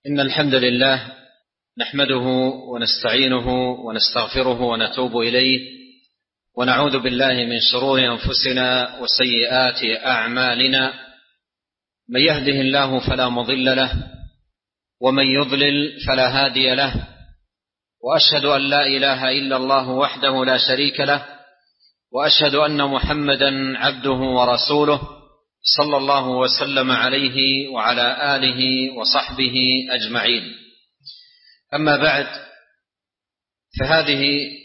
إن الحمد لله نحمده ونستعينه ونستغفره ونتوب إليه ونعوذ بالله من شرور أنفسنا وسيئات أعمالنا. من يهده الله فلا مضل له ومن يضلل فلا هادي له، وأشهد أن لا إله إلا الله وحده لا شريك له، وأشهد أن محمدا عبده ورسوله صلى الله وسلم عليه وعلى آله وصحبه أجمعين. أما بعد، فهذه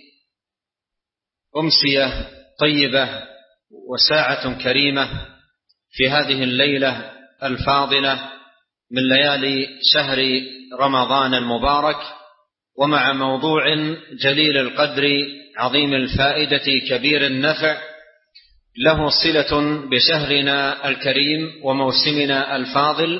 أمسية طيبة وساعة كريمة في هذه الليلة الفاضلة من ليالي شهر رمضان المبارك، ومع موضوع جليل القدر عظيم الفائدة كبير النفع له صلة بشهرنا الكريم وموسمنا الفاضل.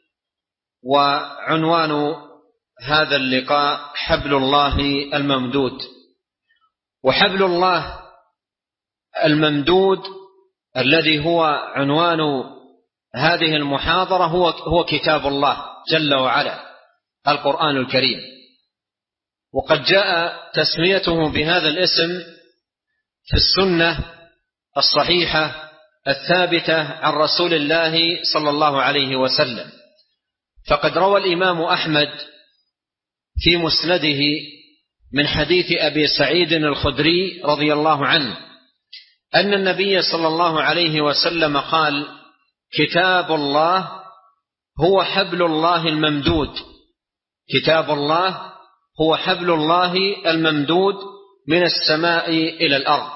وعنوان هذا اللقاء حبل الله الممدود. وحبل الله الممدود الذي هو عنوان هذه المحاضرة هو كتاب الله جل وعلا، القرآن الكريم. وقد جاء تسميته بهذا الاسم في السنة الصحيحة الثابتة عن رسول الله صلى الله عليه وسلم. فقد روى الإمام أحمد في مسنده من حديث أبي سعيد الخدري رضي الله عنه أن النبي صلى الله عليه وسلم قال: كتاب الله هو حبل الله الممدود. كتاب الله هو حبل الله الممدود من السماء إلى الأرض.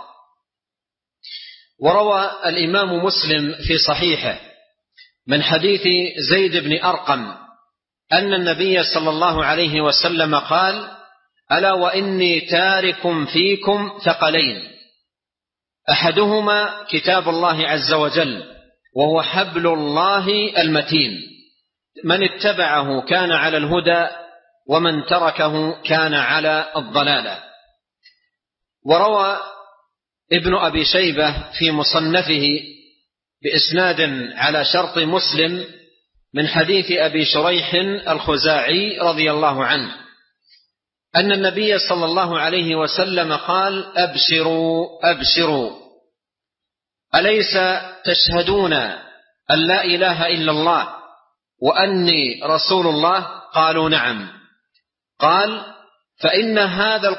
وروى الإمام مسلم في صحيحه من حديث زيد بن أرقم أن النبي صلى الله عليه وسلم قال: ألا وإني تارك فيكم ثقلين، أحدهما كتاب الله عز وجل وهو حبل الله المتين، من اتبعه كان على الهدى ومن تركه كان على الضلالة. وروى ابن أبي شيبة في مصنفه بإسناد على شرط مسلم من حديث أبي شريح الخزاعي رضي الله عنه أن النبي صلى الله عليه وسلم قال: أبشروا أبشروا، أليس تشهدون أن لا إله إلا الله وأني رسول الله؟ قالوا: نعم. قال: فإن هذا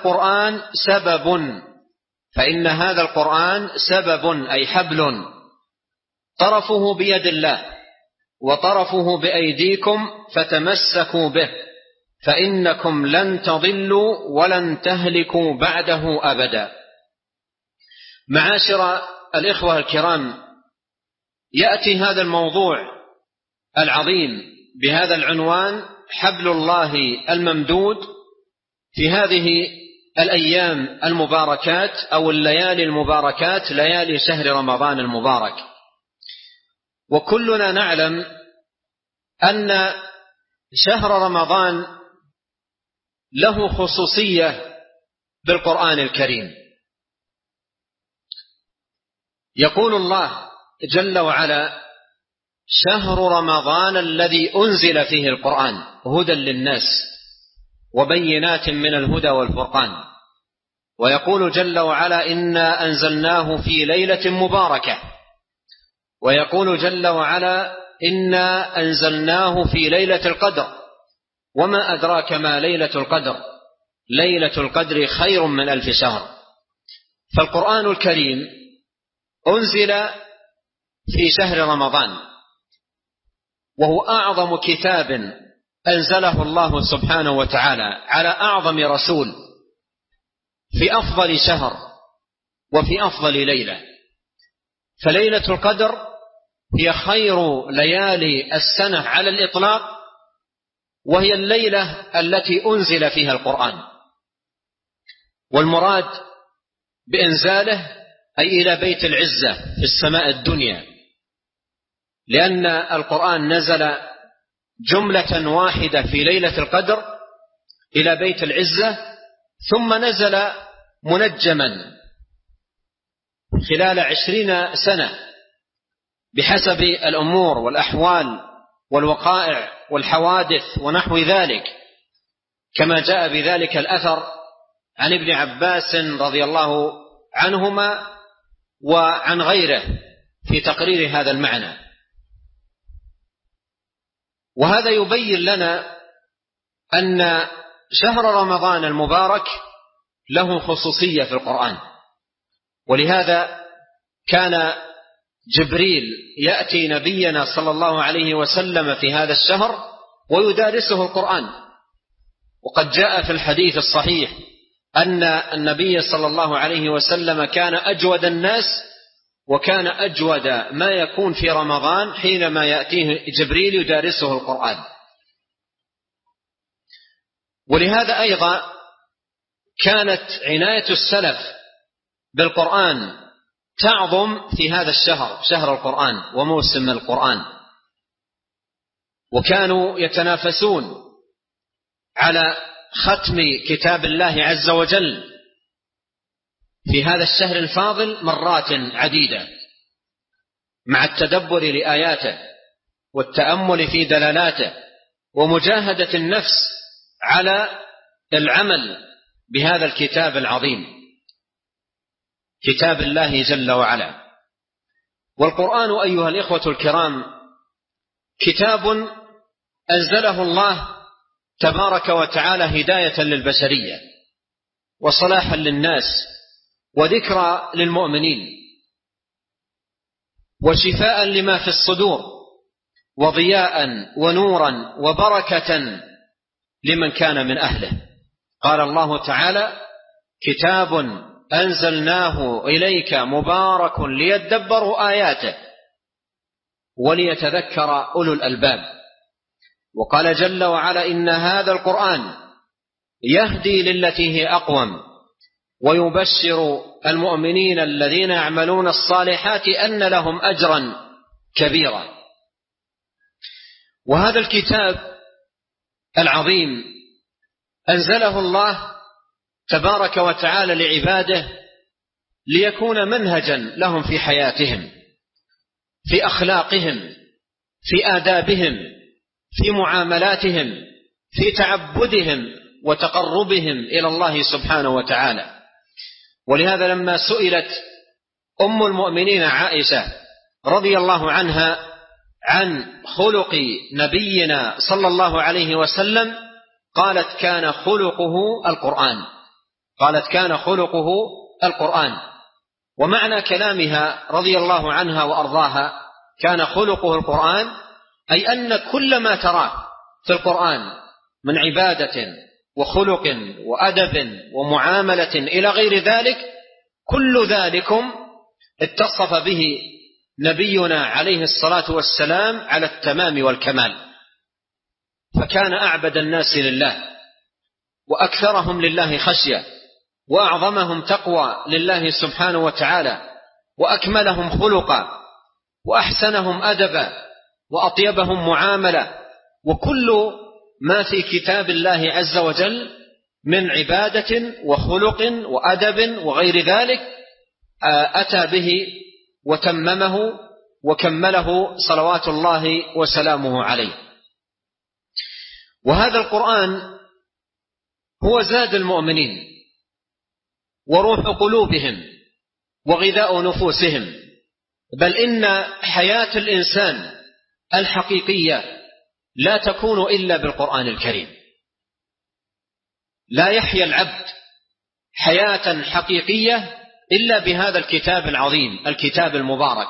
القرآن سبب أي حبل طرفه بيد الله وطرفه بأيديكم، فتمسكوا به فإنكم لن تضلوا ولن تهلكوا بعده أبدا. معاشر الإخوة الكرام، يأتي هذا الموضوع العظيم بهذا العنوان حبل الله الممدود في هذه الأيام المباركات أو الليالي المباركات، ليالي شهر رمضان المبارك. وكلنا نعلم أن شهر رمضان له خصوصية بالقرآن الكريم. يقول الله جل وعلا: شهر رمضان الذي أنزل فيه القرآن هدى للناس وبينات من الهدى والفرقان. ويقول جل وعلا: إنا أنزلناه في ليلة مباركة. ويقول جل وعلا: إنا أنزلناه في ليلة القدر، وما أدراك ما ليلة القدر، ليلة القدر خير من 1000 شهر. فالقرآن الكريم أنزل في شهر رمضان، وهو أعظم كتاب أنزله الله سبحانه وتعالى على أعظم رسول في أفضل شهر وفي أفضل ليلة. فليلة القدر هي خير ليالي السنة على الإطلاق، وهي الليلة التي أنزل فيها القرآن. والمراد بإنزاله أي إلى بيت العزة في السماء الدنيا، لأن القرآن نزل جملة واحدة في ليلة القدر إلى بيت العزة، ثم نزل منجما خلال 20 سنة بحسب الأمور والأحوال والوقائع والحوادث ونحو ذلك، كما جاء بذلك الأثر عن ابن عباس رضي الله عنهما وعن غيره في تقرير هذا المعنى. وهذا يبين لنا أن شهر رمضان المبارك له خصوصية في القرآن، ولهذا كان جبريل يأتي نبينا صلى الله عليه وسلم في هذا الشهر ويدارسه القرآن. وقد جاء في الحديث الصحيح أن النبي صلى الله عليه وسلم كان أجود الناس، وكان أجود ما يكون في رمضان حينما يأتيه جبريل يدارسه القرآن. ولهذا أيضا كانت عناية السلف بالقرآن تعظم في هذا الشهر، شهر القرآن وموسم القرآن، وكانوا يتنافسون على ختم كتاب الله عز وجل في هذا الشهر الفاضل مرات عديدة، مع التدبر لآياته والتأمل في دلالاته ومجاهدة النفس على العمل بهذا الكتاب العظيم، كتاب الله جل وعلا. والقرآن أيها الإخوة الكرام كتاب أنزله الله تبارك وتعالى هداية للبشرية وصلاحا للناس وذكرى للمؤمنين وشفاء لما في الصدور وضياء ونورا وبركة لمن كان من أهله. قال الله تعالى: كتاب أنزلناه إليك مبارك ليدبروا آياته وليتذكر أولو الألباب. وقال جل وعلا: إن هذا القرآن يهدي للتي هي أقوم ويبشر المؤمنين الذين يعملون الصالحات أن لهم أجرا كبيرا. وهذا الكتاب العظيم أنزله الله تبارك وتعالى لعباده ليكون منهجا لهم في حياتهم، في أخلاقهم، في آدابهم، في معاملاتهم، في تعبدهم وتقربهم إلى الله سبحانه وتعالى. ولهذا لما سئلت أم المؤمنين عائشة رضي الله عنها عن خلق نبينا صلى الله عليه وسلم قالت: كان خلقه القرآن. قالت: كان خلقه القرآن. ومعنى كلامها رضي الله عنها وأرضاها كان خلقه القرآن، أي أن كل ما تراه في القرآن من عبادة وخلق وأدب ومعاملة إلى غير ذلك، كل ذلكم اتصف به نبينا عليه الصلاة والسلام على التمام والكمال. فكان أعبد الناس لله وأكثرهم لله خشية وأعظمهم تقوى لله سبحانه وتعالى وأكملهم خلقا وأحسنهم أدبا وأطيبهم معاملة. وكل ما في كتاب الله عز وجل من عبادة وخلق وأدب وغير ذلك أتى به وتممه وكمله صلوات الله وسلامه عليه. وهذا القرآن هو زاد المؤمنين وروح قلوبهم وغذاء نفوسهم، بل إن حياة الإنسان الحقيقية لا تكون إلا بالقرآن الكريم. لا يحيا العبد حياة حقيقية إلا بهذا الكتاب العظيم، الكتاب المبارك.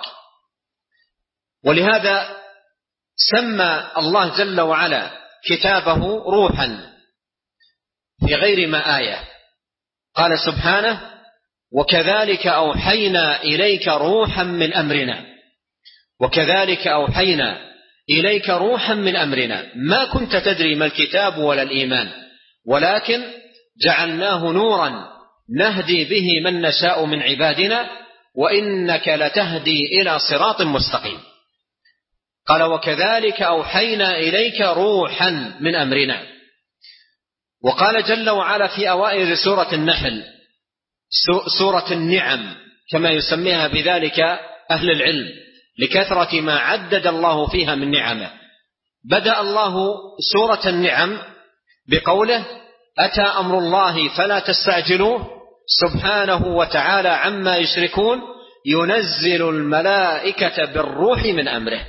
ولهذا سمى الله جل وعلا كتابه روحا في غير ما آية. قال سبحانه: وكذلك أوحينا إليك روحا من أمرنا. وكذلك أوحينا إليك روحا من أمرنا ما كنت تدري ما الكتاب ولا الإيمان ولكن جعلناه نورا نهدي به من نشاء من عبادنا وإنك لتهدي إلى صراط مستقيم. قال: وكذلك أوحينا إليك روحا من أمرنا. وقال جل وعلا في أوائل سورة النحل، سورة النعم كما يسميها بذلك أهل العلم، لكثرة ما عدد الله فيها من نعمه. بدأ الله سورة النعم بقوله: أتى أمر الله فلا تستعجلوه سبحانه وتعالى عما يشركون ينزل الملائكة بالروح من أمره.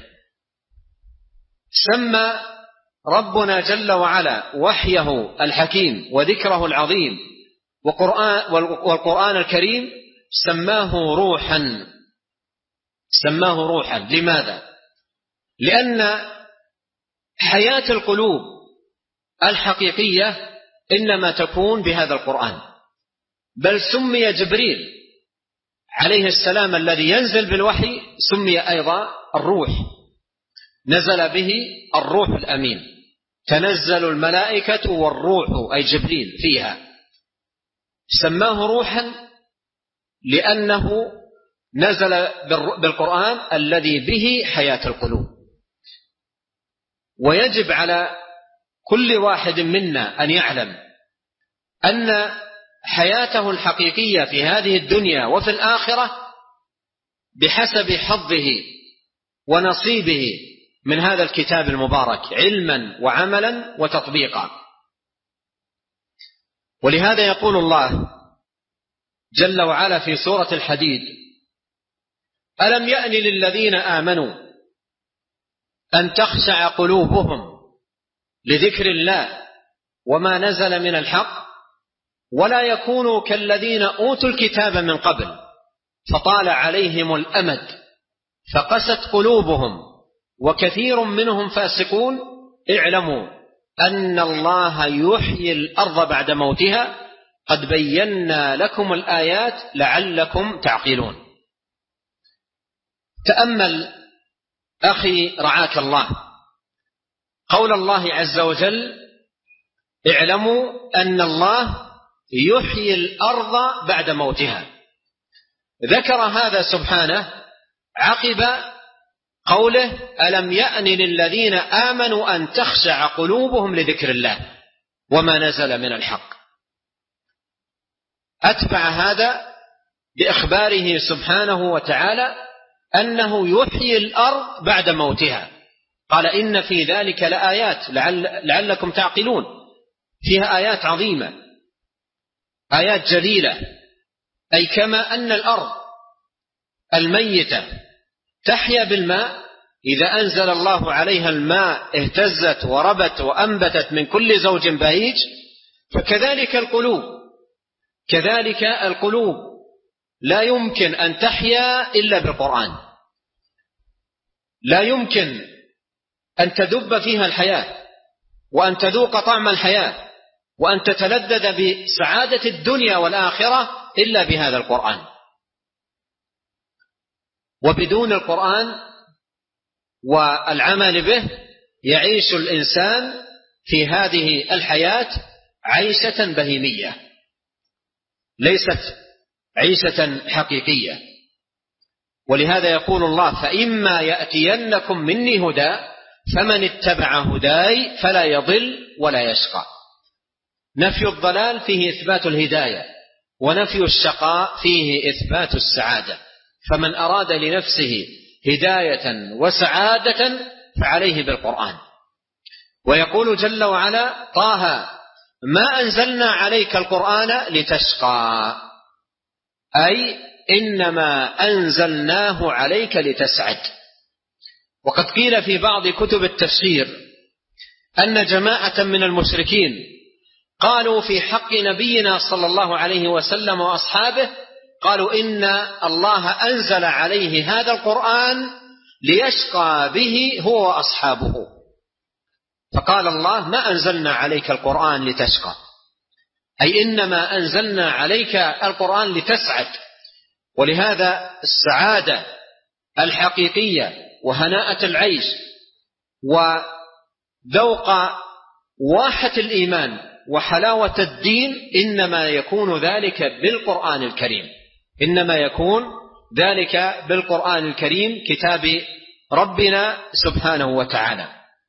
سمى ربنا جل وعلا وحيه الحكيم وذكره العظيم والقرآن الكريم سماه روحا. لماذا؟ لأن حياة القلوب الحقيقية إنما تكون بهذا القرآن. بل سمي جبريل عليه السلام الذي ينزل بالوحي سمي أيضا الروح، نزل به الروح الأمين، تنزل الملائكة والروح أي جبريل فيها. سماه روحا لأنه نزل بالقرآن الذي به حياة القلوب. ويجب على كل واحد منا أن يعلم أن حياته الحقيقية في هذه الدنيا وفي الآخرة بحسب حظه ونصيبه من هذا الكتاب المبارك علما وعملا وتطبيقا. ولهذا يقول الله جل وعلا في سورة الحديد: ألم يأن للذين آمنوا أن تخشع قلوبهم لذكر الله وما نزل من الحق ولا يكونوا كالذين أوتوا الكتاب من قبل فطال عليهم الأمد فقست قلوبهم وكثير منهم فاسقون اعلموا أن الله يحيي الأرض بعد موتها قد بينا لكم الآيات لعلكم تعقلون. تأمل أخي رعاك الله قول الله عز وجل: اعلموا أن الله يحيي الأرض بعد موتها. ذكر هذا سبحانه عقب قوله: ألم يأن للذين آمنوا أن تخشع قلوبهم لذكر الله وما نزل من الحق. أتبع هذا بإخباره سبحانه وتعالى أنه يحيي الأرض بعد موتها. قال: إن في ذلك لآيات لعلكم تعقلون. فيها آيات عظيمة، آيات جليلة. أي كما أن الأرض الميتة تحيا بالماء، إذا أنزل الله عليها الماء اهتزت وربت وأنبتت من كل زوج بهيج، فكذلك القلوب لا يمكن أن تحيا إلا بالقرآن. لا يمكن أن تدب فيها الحياة وأن تذوق طعم الحياة وأن تتلذذ بسعادة الدنيا والآخرة إلا بهذا القرآن. وبدون القرآن والعمل به يعيش الإنسان في هذه الحياة عيشة بهيمية، ليست عيشة حقيقية. ولهذا يقول الله: فإما يأتينكم مني هدى فمن اتبع هداي فلا يضل ولا يشقى. نفي الضلال فيه إثبات الهداية، ونفي الشقاء فيه إثبات السعادة. فمن أراد لنفسه هداية وسعادة فعليه بالقرآن. ويقول جل وعلا: طه ما أنزلنا عليك القرآن لتشقى، أي إنما أنزلناه عليك لتسعد. وقد قيل في بعض كتب التفسير أن جماعة من المشركين قالوا في حق نبينا صلى الله عليه وسلم وأصحابه، قالوا إن الله أنزل عليه هذا القرآن ليشقى به هو وأصحابه. فقال الله: ما أنزلنا عليك القرآن لتشقى، أي إنما أنزلنا عليك القرآن لتسعد. ولهذا السعادة الحقيقية وهناءة العيش وذوق واحة الإيمان وحلاوة الدين إنما يكون ذلك بالقرآن الكريم، إنما يكون ذلك بالقرآن الكريم كتاب ربنا سبحانه وتعالى.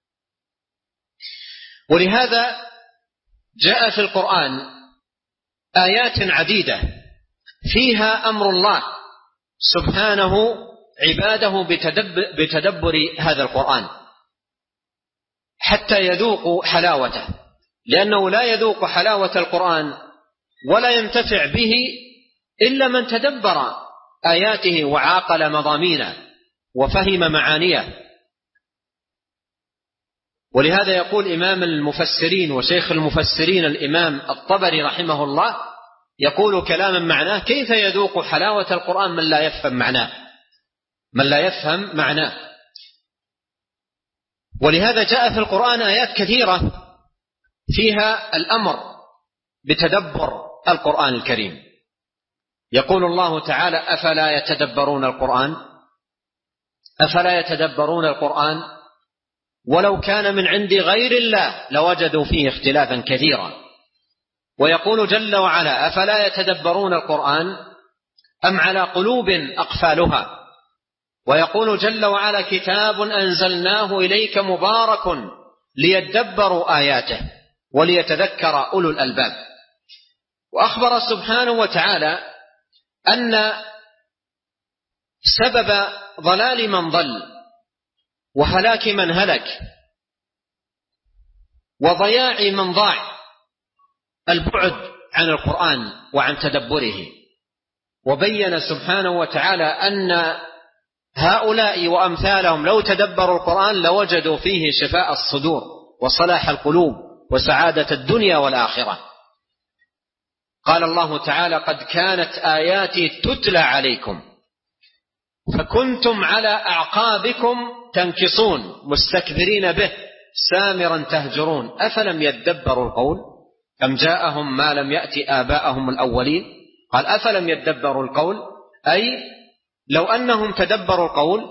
ولهذا جاء في القرآن آيات عديدة فيها أمر الله سبحانه عباده بتدبر هذا القرآن. حتى يذوقوا حلاوته، لأنه لا يذوق حلاوة القرآن ولا ينتفع به إلا من تدبر آياته وعاقل مضامينه وفهم معانيه. ولهذا يقول إمام المفسرين وشيخ المفسرين الإمام الطبري رحمه الله، يقول كلاما معناه: كيف يذوق حلاوة القرآن من لا يفهم معناه، من لا يفهم معناه. ولهذا جاء في القرآن آيات كثيرة فيها الأمر بتدبر القرآن الكريم. يقول الله تعالى: أفلا يتدبرون القرآن، أفلا يتدبرون القرآن ولو كان من عند غير الله لوجدوا فيه اختلافا كثيرا. ويقول جل وعلا: أفلا يتدبرون القرآن أم على قلوب أقفالها. ويقول جل وعلا: كتاب أنزلناه إليك مبارك ليدبروا آياته وليتذكر أولو الألباب. وأخبر سبحانه وتعالى أن سبب ضلال من ضل وهلاك من هلك وضياع من ضاع البعد عن القرآن وعن تدبره. وبين سبحانه وتعالى أن هؤلاء وأمثالهم لو تدبروا القرآن لوجدوا فيه شفاء الصدور وصلاح القلوب وسعادة الدنيا والآخرة. قال الله تعالى: قد كانت آياتي تتلى عليكم فكنتم على أعقابكم تنكصون مستكبرين به سامرا تهجرون أفلم يدبروا القول أم جاءهم ما لم يأت آباءهم الأولين. قال: أفلم يدبروا القول، أي لو أنهم تدبروا القول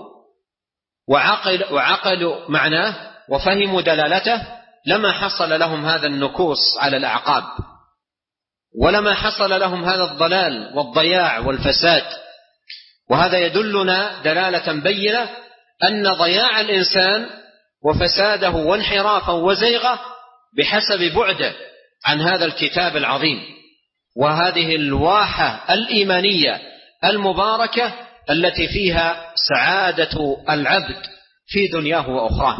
وعقلوا معناه وفهموا دلالته لما حصل لهم هذا النكوص على الأعقاب، ولما حصل لهم هذا الضلال والضياع والفساد. وهذا يدلنا دلالة بينة أن ضياع الإنسان وفساده وانحرافه وزيغه بحسب بعده عن هذا الكتاب العظيم وهذه الواحة الإيمانية المباركة التي فيها سعادة العبد في دنياه وأخراه.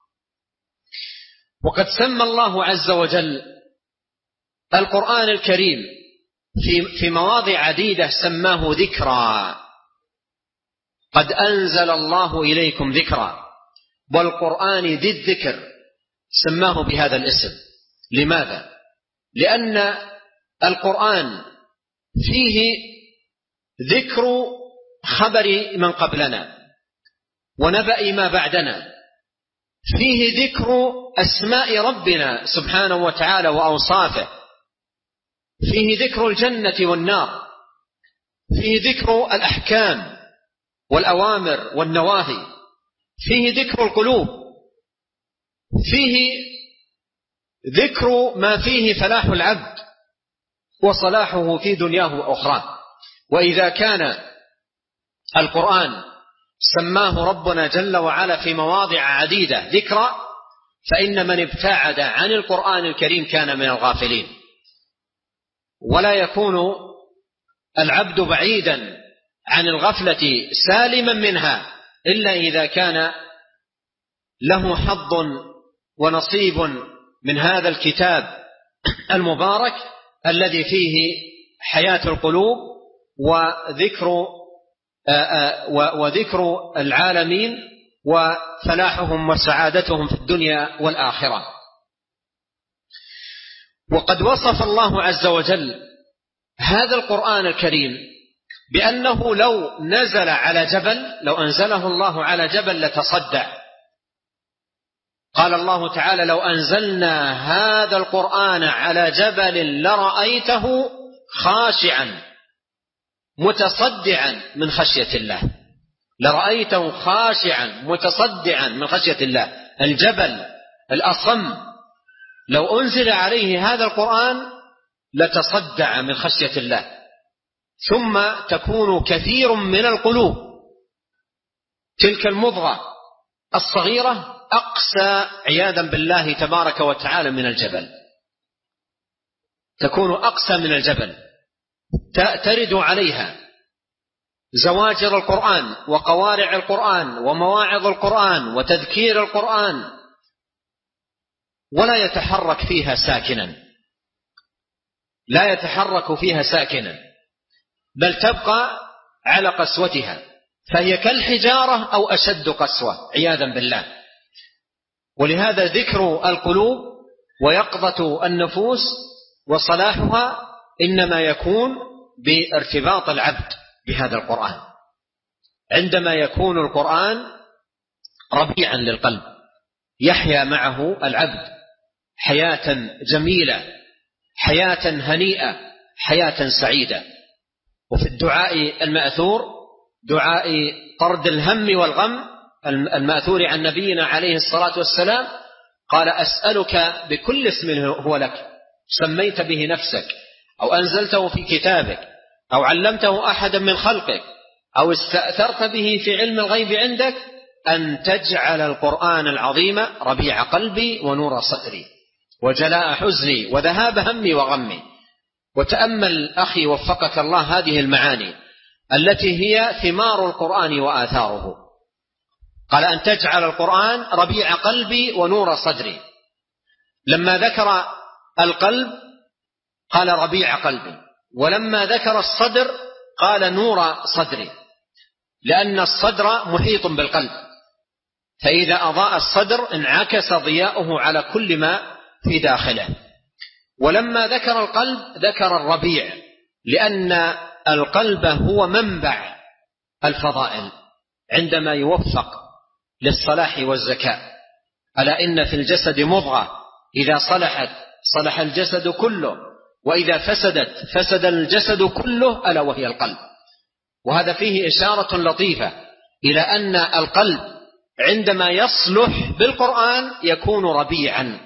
وقد سمى الله عز وجل القرآن الكريم في مواضع عديدة سماه ذكرى. قد أنزل الله إليكم ذكرى، والقرآن ذي الذكر سماه بهذا الاسم. لماذا؟ لأن القرآن فيه ذكر خبر من قبلنا ونبأ ما بعدنا، فيه ذكر أسماء ربنا سبحانه وتعالى وأوصافه، فيه ذكر الجنة والنار، فيه ذكر الأحكام والأوامر والنواهي، فيه ذكر القلوب، فيه ذكر ما فيه فلاح العبد وصلاحه في دنياه وأخراه. وإذا كان القرآن سماه ربنا جل وعلا في مواضع عديدة ذكرى، فإن من ابتعد عن القرآن الكريم كان من الغافلين. ولا يكون العبد بعيدا عن الغفلة سالما منها إلا إذا كان له حظ ونصيب من هذا الكتاب المبارك الذي فيه حياة القلوب وذكر العالمين وفلاحهم وسعادتهم في الدنيا والآخرة. وقد وصف الله عز وجل هذا القرآن الكريم بأنه لو نزل على جبل، لو أنزله الله على جبل لتصدع. قال الله تعالى: لو أنزلنا هذا القرآن على جبل لرأيته خاشعا متصدعا من خشية الله. لرأيته خاشعا متصدعا من خشية الله. الجبل الأصم لو أنزل عليه هذا القرآن لتصدع من خشية الله. ثم تكون كثير من القلوب تلك المضغة الصغيرة أقسى عياذا بالله تبارك وتعالى من الجبل، تكون أقسى من الجبل، ترد عليها زواجر القرآن وقوارع القرآن ومواعظ القرآن وتذكير القرآن ولا يتحرك فيها ساكنا، لا يتحرك فيها ساكنا، بل تبقى على قسوتها، فهي كالحجارة أو أشد قسوة عياذا بالله. ولهذا ذكر القلوب ويقظة النفوس وصلاحها إنما يكون بارتباط العبد بهذا القرآن، عندما يكون القرآن ربيعا للقلب يحيا معه العبد حياة جميلة، حياة هنيئة، حياة سعيدة. وفي الدعاء المأثور، دعاء طرد الهم والغم المأثور عن نبينا عليه الصلاة والسلام، قال: أسألك بكل اسم هو لك سميت به نفسك أو أنزلته في كتابك أو علمته أحدا من خلقك أو استأثرت به في علم الغيب عندك أن تجعل القرآن العظيم ربيع قلبي ونور صدري وجلاء حزني وذهاب همي وغمي. وتأمل أخي وفقك الله هذه المعاني التي هي ثمار القرآن وآثاره. قال: أن تجعل القرآن ربيع قلبي ونور صدري. لما ذكر القلب قال ربيع قلبي، ولما ذكر الصدر قال نور صدري، لأن الصدر محيط بالقلب، فإذا أضاء الصدر انعكس ضياؤه على كل ما في داخله. ولما ذكر القلب ذكر الربيع، لأن القلب هو منبع الفضائل عندما يوفق للصلاح والزكاة. ألا إن في الجسد مضغة إذا صلحت صلح الجسد كله، وإذا فسدت فسد الجسد كله، ألا وهي القلب. وهذا فيه إشارة لطيفة إلى أن القلب عندما يصلح بالقرآن يكون ربيعا،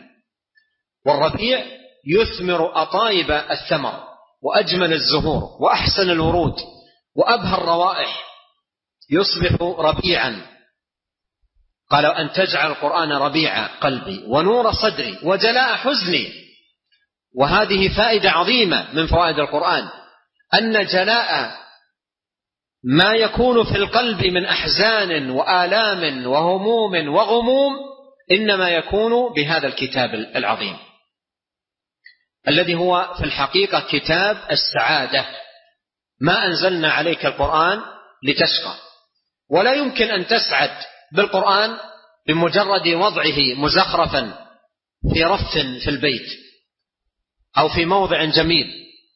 والربيع يثمر أطايب الثمر وأجمل الزهور وأحسن الورود وأبهى الروائح، يصبح ربيعا. قال: أن تجعل القرآن ربيع قلبي ونور صدري وجلاء حزني. وهذه فائدة عظيمة من فوائد القرآن، أن جلاء ما يكون في القلب من أحزان وآلام وهموم وغموم إنما يكون بهذا الكتاب العظيم الذي هو في الحقيقة كتاب السعادة. ما أنزلنا عليك القرآن لتشقى، ولا يمكن أن تسعد بالقرآن بمجرد وضعه مزخرفا في رف في البيت أو في موضع جميل.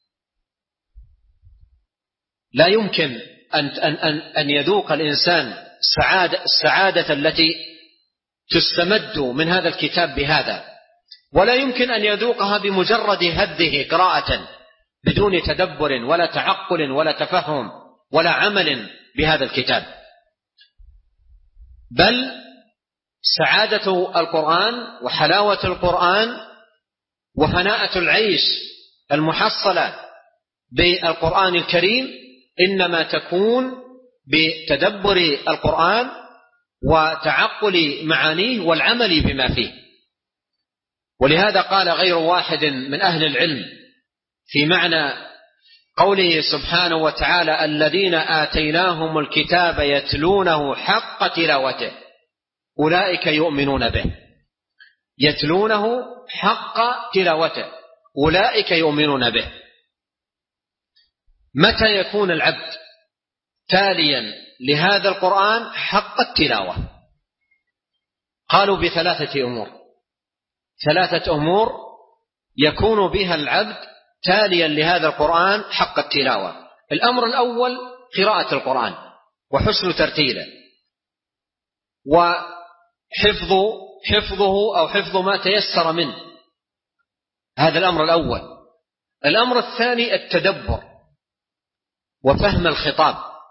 لا يمكن أن يذوق الإنسان السعادة التي تستمد من هذا الكتاب بهذا، ولا يمكن أن يذوقها بمجرد هده قراءة بدون تدبر ولا تعقل ولا تفهم ولا عمل بهذا الكتاب. بل سعادة القرآن وحلاوة القرآن وهناءة العيش المحصلة بالقرآن الكريم إنما تكون بتدبر القرآن وتعقل معانيه والعمل بما فيه. ولهذا قال غير واحد من أهل العلم في معنى قوله سبحانه وتعالى: الذين آتيناهم الكتاب يتلونه حق تلاوته أولئك يؤمنون به. يتلونه حق تلاوته أولئك يؤمنون به. متى يكون العبد تاليا لهذا القرآن حق التلاوة؟ قالوا بثلاثة أمور. ثلاثة أمور يكون بها العبد تاليا لهذا القرآن حق التلاوة. الأمر الأول قراءة القرآن وحسن ترتيله وحفظه أو حفظ ما تيسر منه، هذا الأمر الأول. الأمر الثاني التدبر وفهم الخطاب.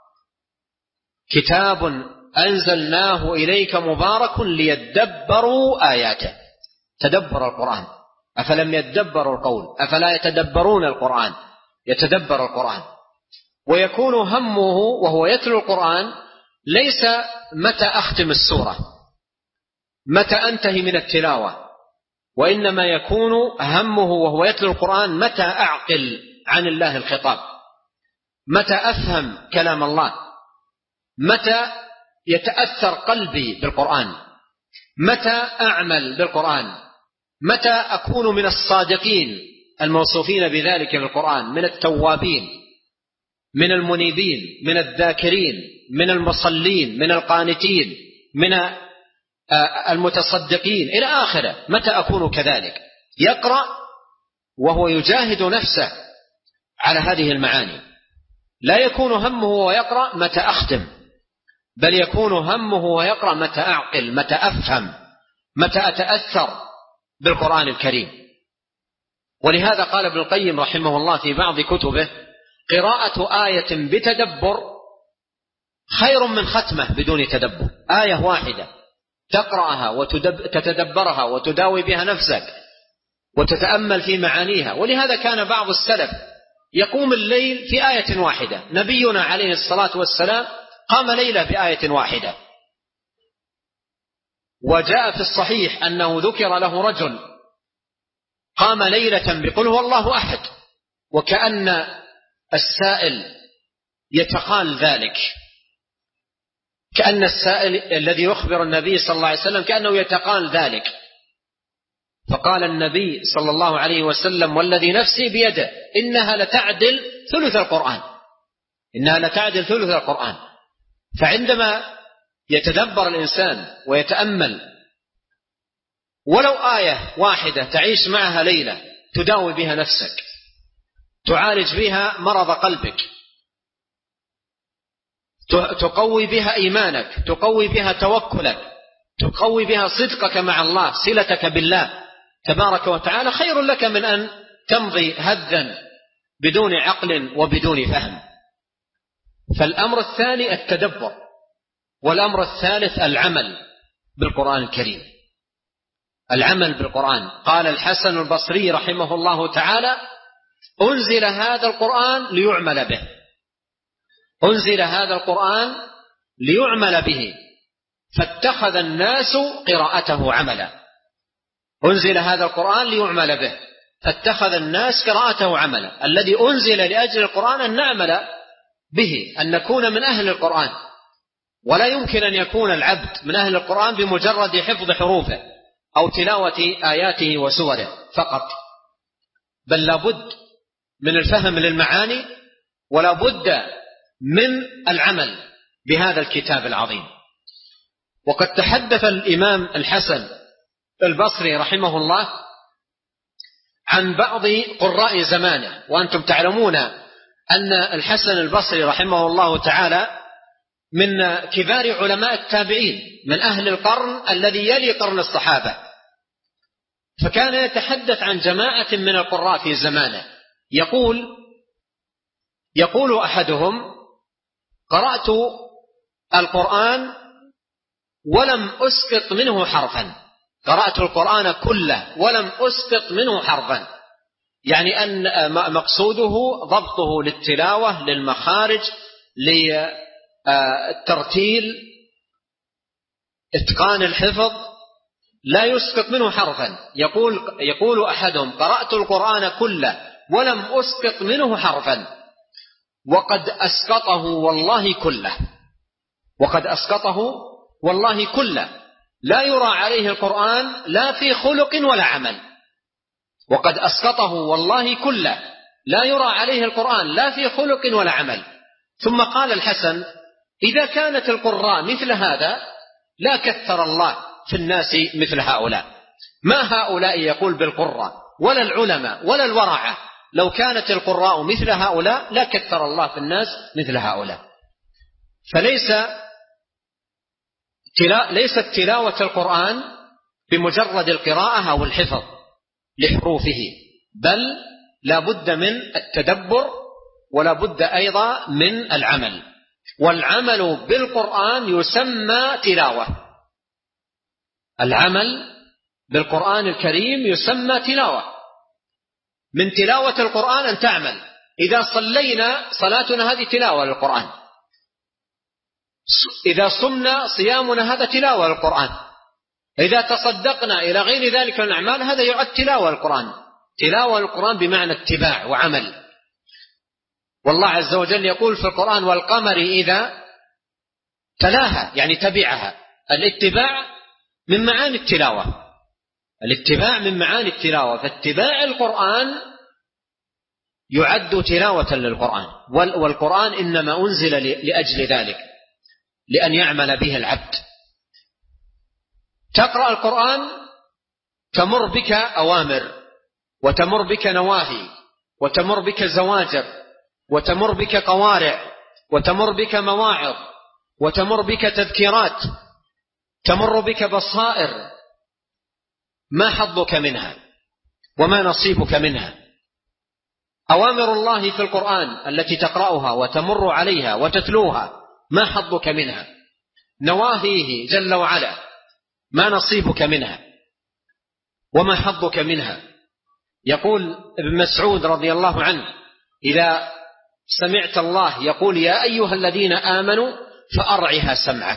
كتاب أنزلناه إليك مبارك ليدبروا آياته. تدبر القرآن. أفلم يدبروا القول أفلا يتدبرون القرآن؟ يتدبر القرآن. ويكون همه وهو يتلو القرآن ليس متى أختم السورة، متى أنتهي من التلاوة، وإنما يكون همه وهو يتلو القرآن متى أعقل عن الله الخطاب، متى أفهم كلام الله، متى يتأثر قلبي بالقرآن، متى أعمل بالقرآن، متى أكون من الصادقين الموصوفين بذلك في القرآن، من التوابين، من المنيبين، من الذاكرين، من المصلين، من القانتين، من المتصدقين إلى آخره. متى أكون كذلك؟ يقرأ وهو يجاهد نفسه على هذه المعاني. لا يكون همه ويقرأ متى أختم، بل يكون همه ويقرأ متى أعقل، متى أفهم، متى أتأثر بالقرآن الكريم. ولهذا قال ابن القيم رحمه الله في بعض كتبه: قراءة آية بتدبر خير من ختمة بدون تدبر. آية واحدة تقرأها وتتدبرها وتداوي بها نفسك وتتأمل في معانيها. ولهذا كان بعض السلف يقوم الليل في آية واحدة. نبينا عليه الصلاة والسلام قام ليلة بآية واحدة. وجاء في الصحيح أنه ذكر له رجل قام ليلة بقل هو الله أحد، وكأن السائل يتقال ذلك، كأن السائل الذي يخبر النبي صلى الله عليه وسلم كأنه يتقال ذلك. فقال النبي صلى الله عليه وسلم: والذي نفسي بيده إنها لتعدل ثلث القرآن، إنها لتعدل ثلث القرآن. فعندما يتدبر الإنسان ويتأمل ولو آية واحدة تعيش معها ليلة تداوي بها نفسك، تعالج بها مرض قلبك، تقوي بها إيمانك، تقوي بها توكلك، تقوي بها صدقك مع الله، صلتك بالله تبارك وتعالى، خير لك من أن تمضي هدا بدون عقل وبدون فهم. فالأمر الثاني التدبر، والأمر الثالث العمل بالقرآن الكريم، العمل بالقرآن. قال الحسن البصري رحمه الله تعالى: أنزل هذا القرآن ليعمل به، أنزل هذا القرآن ليعمل به فاتخذ الناس قراءته عملا. أنزل هذا القرآن ليعمل به فاتخذ الناس قراءته عملا. الذي أنزل لأجل القرآن أن نعمل به، أن نكون من أهل القرآن. ولا يمكن أن يكون العبد من أهل القرآن بمجرد حفظ حروفه أو تلاوة آياته وسوره فقط، بل لابد من الفهم للمعاني، ولا بد من العمل بهذا الكتاب العظيم. وقد تحدث الإمام الحسن البصري رحمه الله عن بعض قراء زمانه، وأنتم تعلمون أن الحسن البصري رحمه الله تعالى من كبار علماء التابعين، من أهل القرن الذي يلي قرن الصحابة. فكان يتحدث عن جماعة من القراء في زمانه، يقول أحدهم: قرأت القرآن ولم أسقط منه حرفا، قرأت القرآن كله ولم أسقط منه حرفا، يعني أن مقصوده ضبطه للتلاوة، للمخارج، للترتيل، إتقان الحفظ، لا يسقط منه حرفا. يقول أحدهم: قرأت القرآن كله ولم أسقط منه حرفا، وقد أسقطه والله كله، وقد أسقطه والله كله، لا يرى عليه القرآن لا في خلق ولا عمل. وقد أسقطه والله كله، لا يرى عليه القرآن لا في خلق ولا عمل. ثم قال الحسن: إذا كانت القراء مثل هذا لا كثر الله في الناس مثل هؤلاء. ما هؤلاء يقول بالقراء ولا العلماء ولا الورعة، لو كانت القراء مثل هؤلاء لا كثر الله في الناس مثل هؤلاء. ليست تلاوة القرآن بمجرد القراءة أو الحفظ لحروفه، بل لا بد من التدبر، ولا بد أيضا من العمل. والعمل بالقرآن يسمى تلاوة، العمل بالقرآن الكريم يسمى تلاوة. من تلاوة القرآن أن تعمل. إذا صلينا صلاتنا هذه تلاوة للقرآن، إذا صمنا صيامنا هذا تلاوة للقرآن، إذا تصدقنا إلى غير ذلك من الأعمال هذا يعد تلاوة للقرآن. تلاوة للقرآن بمعنى اتباع وعمل. والله عز وجل يقول في القرآن: والقمر إذا تلاها، يعني تبعها. الاتباع من معاني التلاوة. الاتباع من معاني التلاوة، فاتباع القرآن يعد تلاوة للقرآن، والقرآن إنما أنزل لأجل ذلك، لأن يعمل به العبد. تقرأ القرآن تمر بك أوامر، وتمر بك نواهي، وتمر بك زواجر، وتمر بك قوارع، وتمر بك مواعظ، وتمر بك تذكيرات، تمر بك بصائر. ما حظك منها وما نصيبك منها؟ أوامر الله في القرآن التي تقرأها وتمر عليها وتتلوها، ما حظك منها؟ نواهيه جل وعلا، ما نصيبك منها وما حظك منها؟ يقول ابن مسعود رضي الله عنه: إذا سمعت الله يقول يا أيها الذين آمنوا فأرعها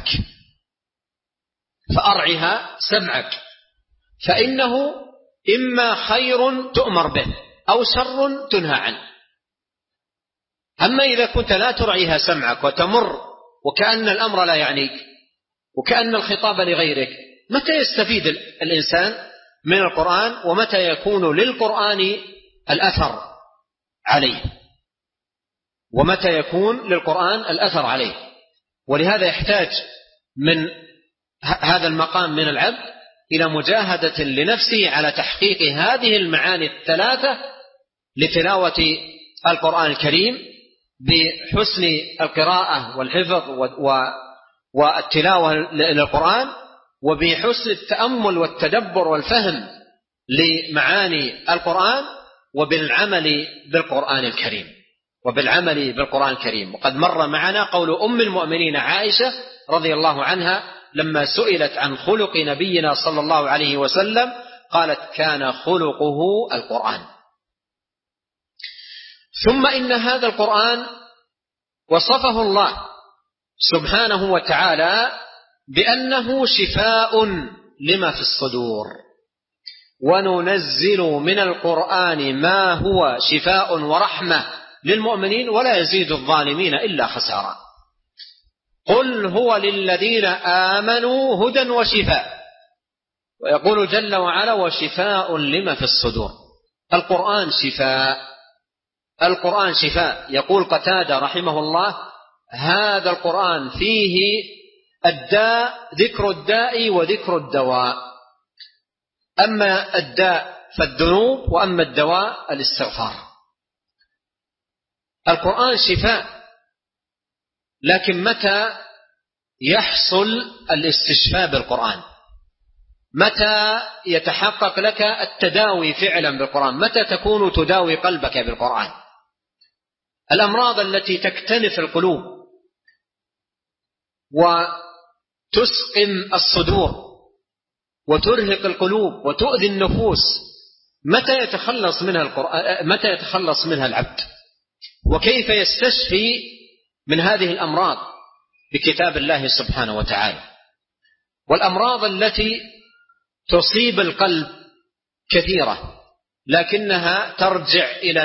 سمعك، فإنه إما خير تؤمر به أو شر تنهى عنه. أما إذا كنت لا ترعيها سمعك وتمر وكأن الأمر لا يعنيك وكأن الخطاب لغيرك، متى يستفيد الإنسان من القرآن؟ ومتى يكون للقرآن الأثر عليه؟ ولهذا يحتاج من هذا المقام من العبد إلى مجاهدة لنفسه على تحقيق هذه المعاني الثلاثة لتلاوة القرآن الكريم، بحسن القراءة والحفظ والتلاوة للقرآن، وبحسن التأمل والتدبر والفهم لمعاني القرآن، وبالعمل بالقرآن الكريم. وقد مر معنا قول أم المؤمنين عائشة رضي الله عنها لما سئلت عن خلق نبينا صلى الله عليه وسلم قالت: كان خلقه القرآن. ثم إن هذا القرآن وصفه الله سبحانه وتعالى بأنه شفاء لما في الصدور، وننزل من القرآن ما هو شفاء ورحمة للمؤمنين ولا يزيد الظالمين إلا خسارا. قل هو للذين آمنوا هدى وشفاء، ويقول جل وعلا: وشفاء لما في الصدور. القرآن شفاء. يقول قتادة رحمه الله: هذا القرآن فيه ذكر الداء وذكر الدواء، أما الداء فالذنوب، وأما الدواء الاستغفار. القرآن شفاء، لكن متى يحصل الاستشفاء بالقرآن؟ متى يتحقق لك التداوي فعلا بالقرآن؟ متى تكون تداوي قلبك بالقرآن؟ الأمراض التي تكتنف القلوب وتسقم الصدور وترهق القلوب وتؤذي النفوس، متى يتخلص منها العبد؟ وكيف يستشفي من هذه الأمراض؟ بكتاب الله سبحانه وتعالى. والأمراض التي تصيب القلب كثيرة، لكنها ترجع إلى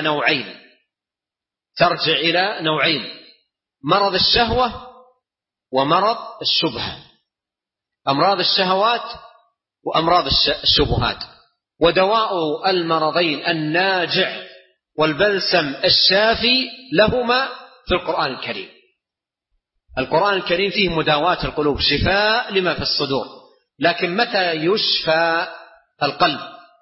نوعين: مرض الشهوة ومرض الشبهة. أمراض الشهوات وأمراض الشبهات. ودواء المرضين الناجع والبلسم الشافي لهما في القرآن الكريم. القرآن الكريم فيه مداواة القلوب، شفاء لما في الصدور. لكن متى يشفى القلب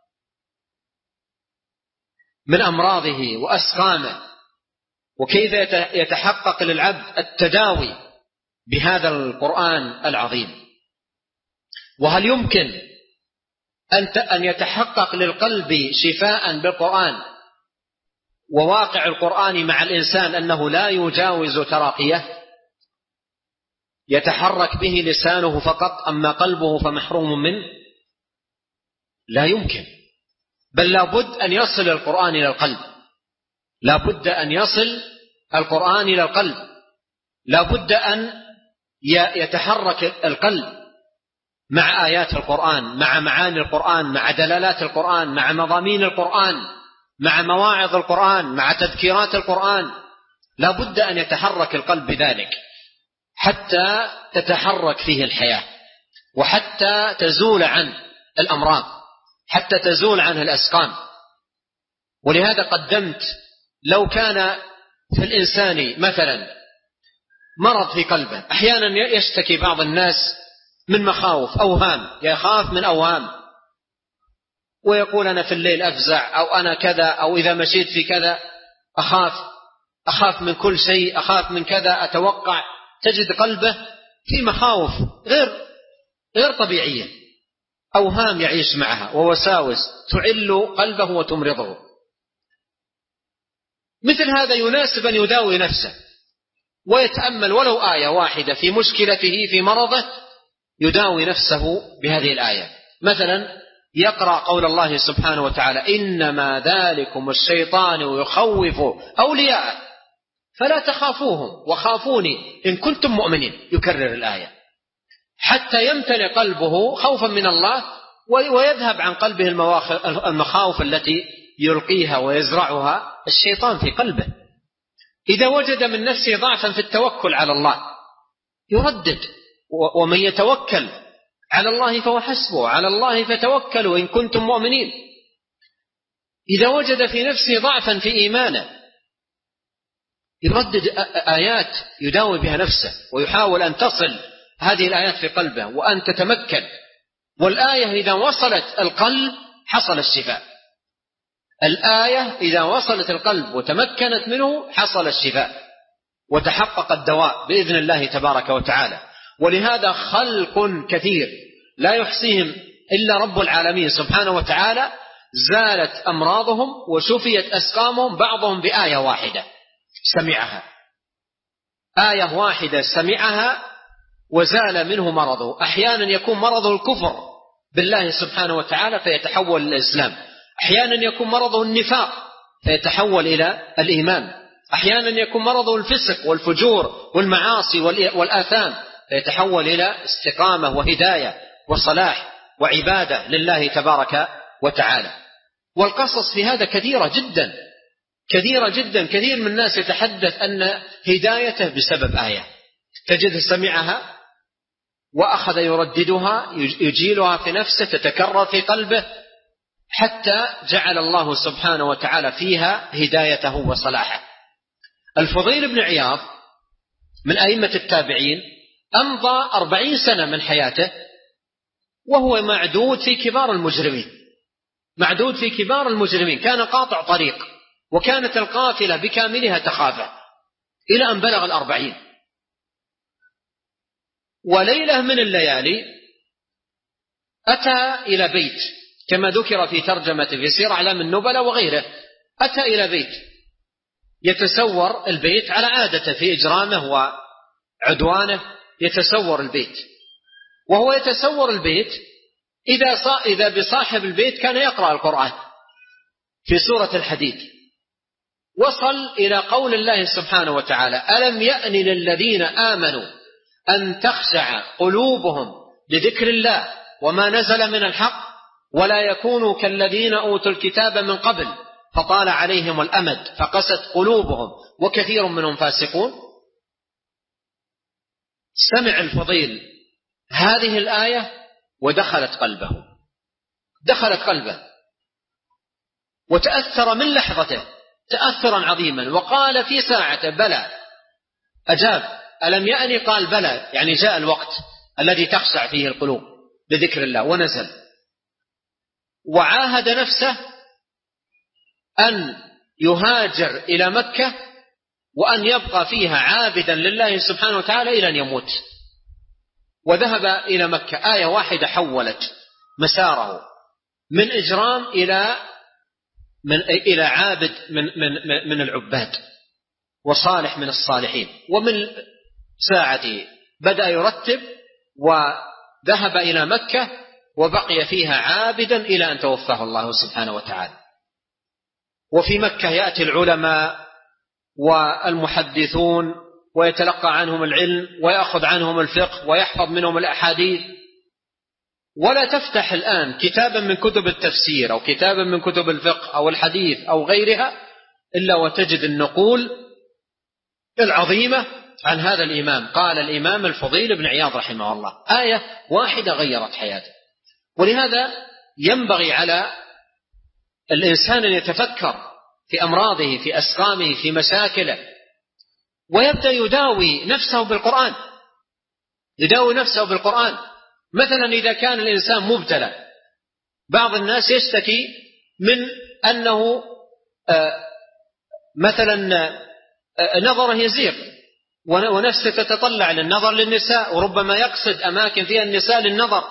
من أمراضه وأسقامه؟ وكيف يتحقق للعبد التداوي بهذا القرآن العظيم؟ وهل يمكن أن يتحقق للقلب شفاء بالقرآن وواقع القرآن مع الإنسان أنه لا يجاوز تراقيه، يتحرك به لسانه فقط، أما قلبه فمحروم منه؟ لا يمكن. بل لابد أن يصل القرآن إلى القلب، لابد أن يتحرك القلب مع آيات القرآن، مع معاني القرآن، مع دلالات القرآن، مع مضامين القرآن، مع مواعظ القرآن، مع تذكيرات القرآن. لابد أن يتحرك القلب بذلك حتى تتحرك فيه الحياة، وحتى تزول عنه الأمراض، حتى تزول عنه الأسقام. ولهذا قدمت لو كان في الإنسان مثلا مرض في قلبه، أحيانا يشتكي بعض الناس من مخاوف، أوهام، يخاف من أوهام ويقول أنا في الليل أفزع، أو أنا كذا، أو إذا مشيت في كذا أخاف من كل شيء، أخاف من كذا، أتوقع. تجد قلبه في مخاوف غير طبيعية، أوهام يعيش معها ووساوس تعل قلبه وتمرضه. مثل هذا يناسب أن يداوي نفسه ويتأمل ولو آية واحدة في مشكلته في مرضه، يداوي نفسه بهذه الآية. مثلا يقرأ قول الله سبحانه وتعالى: إنما ذلكم الشيطان يخوف أولياءه فلا تخافوهم وخافوني إن كنتم مؤمنين. يكرر الآية حتى يمتلئ قلبه خوفا من الله ويذهب عن قلبه المخاوف التي يلقيها ويزرعها الشيطان في قلبه. إذا وجد من نفسه ضعفا في التوكل على الله يردد: ومن يتوكل على الله فهو حسبه، على الله فتوكلوا إن كنتم مؤمنين. إذا وجد في نفسه ضعفا في إيمانه يردد آيات يداوي بها نفسه، ويحاول أن تصل هذه الآيات في قلبه وأن تتمكن. والآية إذا وصلت القلب حصل الشفاء. الآية إذا وصلت القلب وتمكنت منه حصل الشفاء وتحقق الدواء بإذن الله تبارك وتعالى. ولهذا خلق كثير لا يحصيهم إلا رب العالمين سبحانه وتعالى زالت أمراضهم وشفيت أسقامهم، بعضهم بآية واحدة سمعها، آية واحدة سمعها وزال منه مرضه. أحيانا يكون مرضه الكفر بالله سبحانه وتعالى فيتحول للإسلام، أحيانا يكون مرضه النفاق فيتحول إلى الإيمان، أحيانا يكون مرضه الفسق والفجور والمعاصي والآثام فيتحول إلى استقامة وهداية وصلاح وعبادة لله تبارك وتعالى. والقصص في هذا كثيرة جدا كثيرة جدا. كثير من الناس يتحدث أن هدايته بسبب آية تجده سمعها وأخذ يرددها يجيلها في نفسه تتكرر في قلبه حتى جعل الله سبحانه وتعالى فيها هدايته وصلاحه. الفضيل بن عياض من أئمة التابعين أمضى 40 سنة من حياته وهو معدود في كبار المجرمين، معدود في كبار المجرمين، كان قاطع طريق وكانت القافلة بكاملها تخافه إلى أن بلغ 40. وليلة من الليالي أتى إلى بيت كما ذكر في ترجمة في سير أعلام النبلاء وغيره، أتى إلى بيت يتسور البيت على عادته في إجرامه وعدوانه، يتسور البيت. وهو يتسور البيت إذا بصاحب البيت كان يقرأ القرآن في سورة الحديد، وصل إلى قول الله سبحانه وتعالى: ألم يأن للذين آمنوا أن تخشع قلوبهم لذكر الله وما نزل من الحق ولا يكونوا كالذين أوتوا الكتاب من قبل فطال عليهم الأمد فقست قلوبهم وكثير منهم فاسقون. سمع الفضيل هذه الآية ودخلت قلبه، دخلت قلبه وتأثر من لحظته تأثرا عظيما، وقال في ساعته: بلى، أجاب. ألم يأني؟ قال بلى، يعني جاء الوقت الذي تخشع فيه القلوب لذكر الله. ونزل وعاهد نفسه أن يهاجر إلى مكة وأن يبقى فيها عابدا لله سبحانه وتعالى إلى أن يموت. وذهب إلى مكة. آية واحدة حولت مساره من إجرام إلى عابد من العباد وصالح من الصالحين. ومن ساعته بدأ يرتب وذهب إلى مكة وبقي فيها عابدا إلى أن توفاه الله سبحانه وتعالى. وفي مكة يأتي العلماء والمحدثون ويتلقى عنهم العلم ويأخذ عنهم الفقه ويحفظ منهم الأحاديث. ولا تفتح الآن كتابا من كتب التفسير أو كتابا من كتب الفقه أو الحديث أو غيرها إلا وتجد النقول العظيمة عن هذا الإمام. قال الإمام الفضيل بن عياض رحمه الله: آية واحدة غيرت حياته. ولهذا ينبغي على الإنسان أن يتفكر في أمراضه، في أسقامه، في مشاكله، ويبدأ يداوي نفسه بالقرآن. يداوي نفسه بالقرآن. مثلا إذا كان الإنسان مبتلى، بعض الناس يشتكي من أنه مثلا نظره يزيغ ونفسه تتطلع للنظر للنساء، وربما يقصد أماكن فيها النساء للنظر،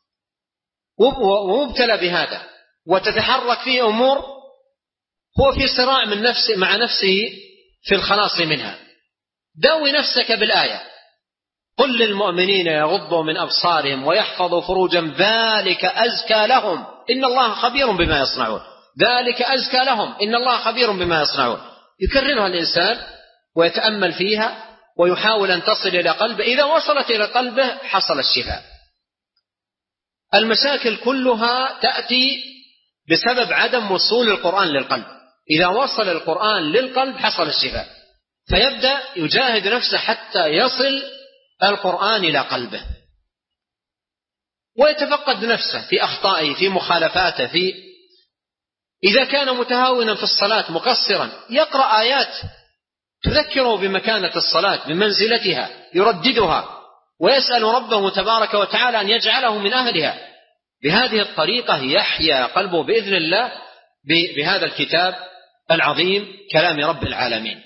ومبتلى بهذا، وتتحرك فيه أمور هو في صراع من نفسه مع نفسه في الخلاص منها. داوي نفسك بالآية: قل للمؤمنين يغضوا من أبصارهم ويحفظوا فروجهم ذلك أزكى لهم إن الله خبير بما يصنعون. ذلك أزكى لهم إن الله خبير بما يصنعون. يكررها الإنسان ويتأمل فيها ويحاول أن تصل إلى قلبه. إذا وصلت إلى قلبه حصل الشفاء. المشاكل كلها تأتي بسبب عدم وصول القرآن للقلب. إذا وصل القرآن للقلب حصل الشفاء، فيبدأ يجاهد نفسه حتى يصل القرآن إلى قلبه، ويتفقد نفسه في أخطائه، في مخالفاته، إذا كان متهاونا في الصلاة مقصرا يقرأ آيات تذكره بمكانة الصلاة، بمنزلتها، يرددها ويسأل ربه تبارك وتعالى أن يجعله من أهلها. بهذه الطريقة يحيا قلبه بإذن الله بهذا الكتاب العظيم كلام رب العالمين.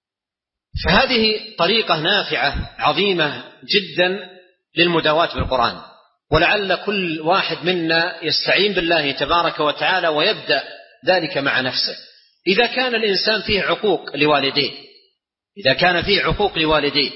فهذه طريقة نافعة عظيمة جدا للمداواة بالقرآن، ولعل كل واحد منا يستعين بالله تبارك وتعالى ويبدأ ذلك مع نفسه. إذا كان الإنسان فيه عقوق لوالديه، إذا كان فيه عقوق لوالديه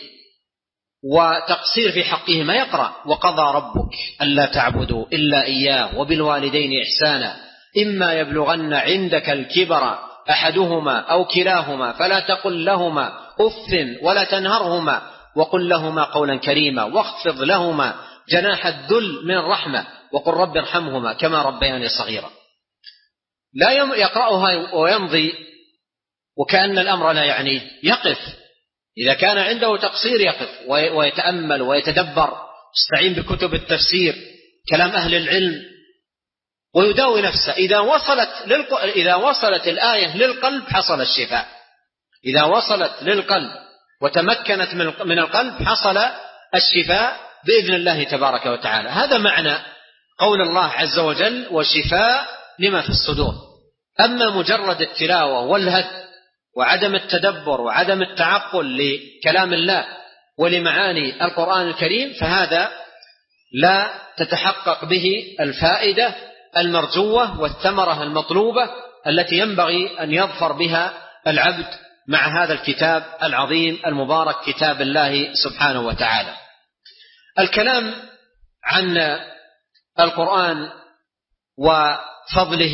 وتقصير في حقهما، يقرأ: وقضى ربك ألا تعبدوا إلا إياه وبالوالدين إحسانا إما يبلغن عندك الكبر أحدهما أو كلاهما فلا تقل لهما أف ولا تنهرهما وقل لهما قولا كريما واخفض لهما جناح الذل من الرحمة وقل رب ارحمهما كما ربياني صغيرا. لا يقرأها ويمضي وكأن الأمر لا يعنيه، يقف. إذا كان عنده تقصير يقف ويتأمل ويتدبر، يستعين بكتب التفسير، كلام أهل العلم، ويداوي نفسه. إذا وصلت الآية للقلب حصل الشفاء. إذا وصلت للقلب وتمكنت من القلب حصل الشفاء بإذن الله تبارك وتعالى. هذا معنى قول الله عز وجل: وشفاء لما في الصدور. أما مجرد التلاوة والهد وعدم التدبر وعدم التعقل لكلام الله ولمعاني القرآن الكريم، فهذا لا تتحقق به الفائدة المرجوة والثمرة المطلوبة التي ينبغي أن يظفر بها العبد مع هذا الكتاب العظيم المبارك، كتاب الله سبحانه وتعالى. الكلام عن القرآن وفضله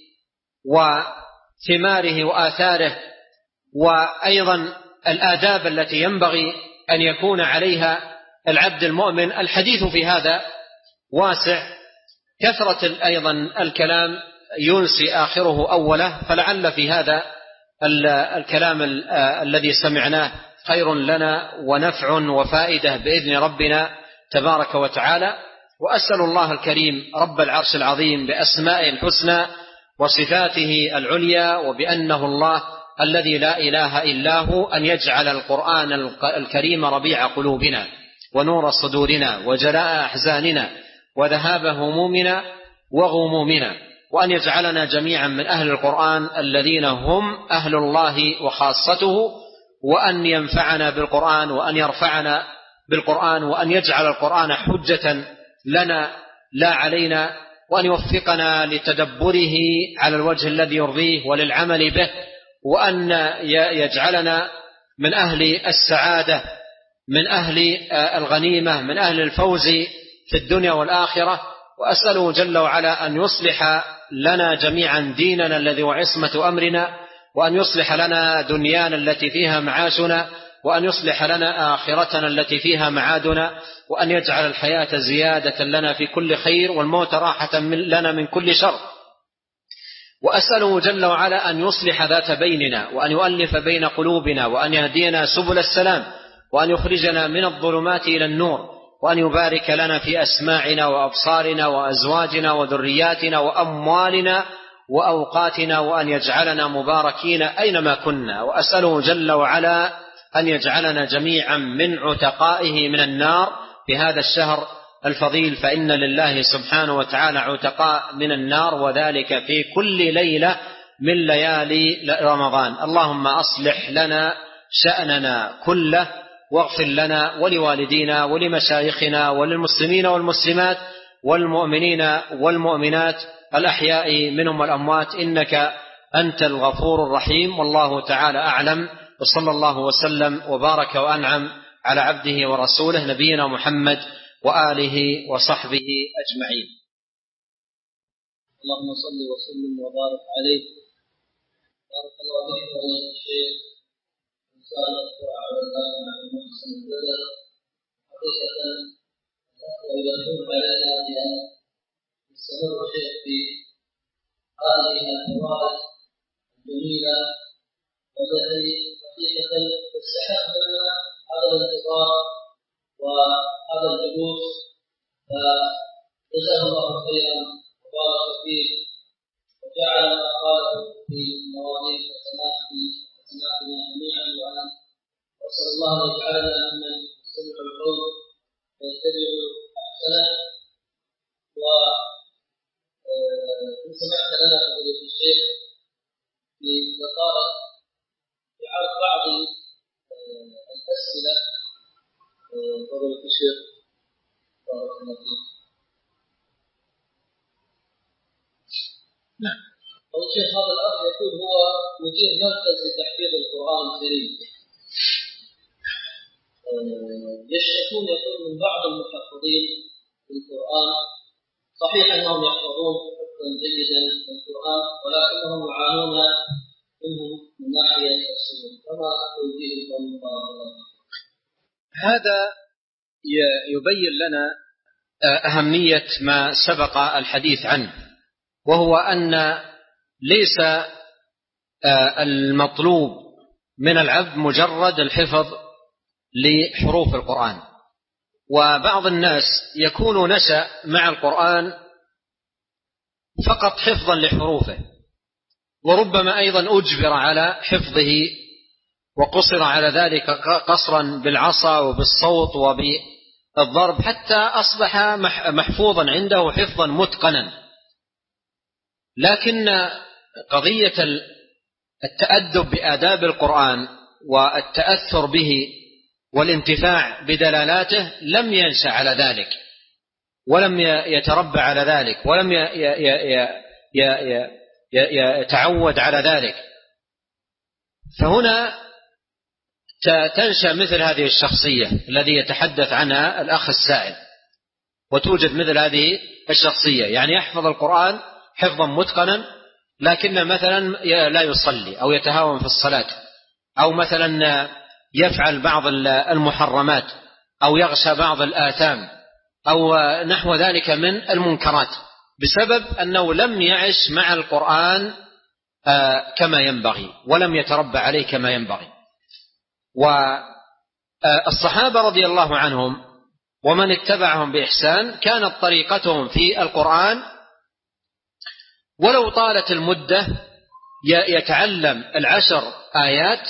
وثماره وآثاره، وأيضا الآداب التي ينبغي أن يكون عليها العبد المؤمن، الحديث في هذا واسع. كثرة أيضا الكلام ينسي آخره أوله، فلعل في هذا الكلام الذي سمعناه خير لنا ونفع وفائدة بإذن ربنا تبارك وتعالى. وأسأل الله الكريم رب العرش العظيم بأسمائه الحسنى وصفاته العليا وبأنه الله الذي لا إله إلا هو أن يجعل القرآن الكريم ربيع قلوبنا ونور صدورنا وجلاء أحزاننا وذهاب همومنا وغمومنا، وأن يجعلنا جميعا من أهل القرآن الذين هم أهل الله وخاصته، وأن ينفعنا بالقرآن وأن يرفعنا بالقرآن، وأن يجعل القرآن حجة لنا لا علينا، وأن يوفقنا لتدبره على الوجه الذي يرضيه وللعمل به، وأن يجعلنا من أهل السعادة، من أهل الغنيمة، من أهل الفوز في الدنيا والآخرة. وأسأله جل وعلا أن يصلح لنا جميعا ديننا الذي هو عصمة أمرنا، وأن يصلح لنا دنيانا التي فيها معاشنا، وأن يصلح لنا آخرتنا التي فيها معادنا، وأن يجعل الحياة زيادة لنا في كل خير والموت راحة لنا من كل شر. وأسأله جل وعلا أن يصلح ذات بيننا، وأن يؤلف بين قلوبنا، وأن يهدينا سبل السلام، وأن يخرجنا من الظلمات إلى النور، وأن يبارك لنا في أسماعنا وأبصارنا وأزواجنا وذرياتنا وأموالنا وأوقاتنا، وأن يجعلنا مباركين أينما كنا. وأسأله جل وعلا أن يجعلنا جميعا من عتقائه من النار في هذا الشهر الفضيل، فإن لله سبحانه وتعالى عتقاء من النار، وذلك في كل ليلة من ليالي رمضان. اللهم أصلح لنا شأننا كله، واغفر لنا ولوالدينا ولمشايخنا وللمسلمين والمسلمات والمؤمنين والمؤمنات الأحياء منهم والأموات، إنك أنت الغفور الرحيم. والله تعالى أعلم، وصلى الله وسلم وبارك وأنعم على عبده ورسوله نبينا محمد وآله وصحبه أجمعين. اللهم صل وسلم وبارك عليه. بارك الله فيك فضيلة الشيخ إنسان على الله مع المحسن البدر. حقيقة الأخوة يدعون علينا بأن يستمر الشيخ في هذه الفوائد الجميلة والتي حقيقة تستحق لنا هذا الانتظار وهذا الجلوس، فجزاه الله خيرا وبارك فيه وجعل ما قاله في موازين حسناتنا جميعا، وأسأل الله أن يجعلنا ممن يستمع القول ويتبع أحسنه. وإن سمحت لنا فضيلة الشيخ في دقائق في عرض بعض الأسئلة فضيلة الشيخ بارك الله فيك. نعم. أول شيء هذا الأخ يقول هو مدير مركز لتحفيظ القرآن الكريم، يشتكون يقول من بعض المحفظين للقرآن، صحيح أنهم يحفظون حفظا جيدا للقرآن ولكنهم يعانون منهم من ناحية السلوك، فما توجيهكم؟ هذا يبين لنا أهمية ما سبق الحديث عنه، وهو أن ليس المطلوب من العبد مجرد الحفظ لحروف القرآن. وبعض الناس يكون نشأ مع القرآن فقط حفظا لحروفه، وربما أيضا أجبر على حفظه وقصر على ذلك قصرا بالعصا وبالصوت وبالضرب، حتى أصبح محفوظا عنده حفظا متقنا. لكن قضية التأدب بآداب القرآن والتأثر به والانتفاع بدلالاته لم ينشأ على ذلك، ولم يتربى على ذلك، ولم يتعود على ذلك. فهنا تنشأ مثل هذه الشخصية الذي يتحدث عنها الأخ السائل، وتوجد مثل هذه الشخصية، يعني يحفظ القرآن حفظا متقنا لكن مثلا لا يصلي أو يتهاون في الصلاة، أو مثلا يفعل بعض المحرمات، أو يغشى بعض الآثام، أو نحو ذلك من المنكرات، بسبب أنه لم يعش مع القرآن كما ينبغي ولم يتربى عليه كما ينبغي. والصحابة رضي الله عنهم ومن اتبعهم بإحسان كانت طريقتهم في القرآن ولو طالت المدة يتعلم 10 آيات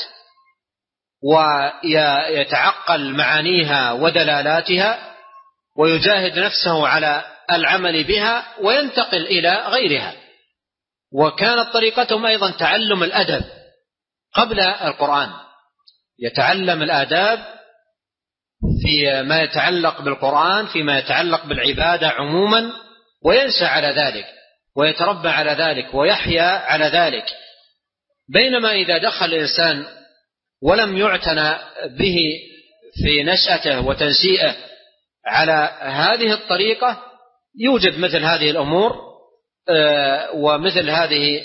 ويتعقل معانيها ودلالاتها ويجاهد نفسه على العمل بها وينتقل إلى غيرها. وكانت طريقتهم أيضا تعلم الأدب قبل القرآن، يتعلم الآداب فيما يتعلق بالقرآن، فيما يتعلق بالعبادة عموما، وينشأ على ذلك ويتربى على ذلك ويحيا على ذلك. بينما إذا دخل الإنسان ولم يعتنى به في نشأته وتنشئه على هذه الطريقة يوجد مثل هذه الأمور ومثل هذه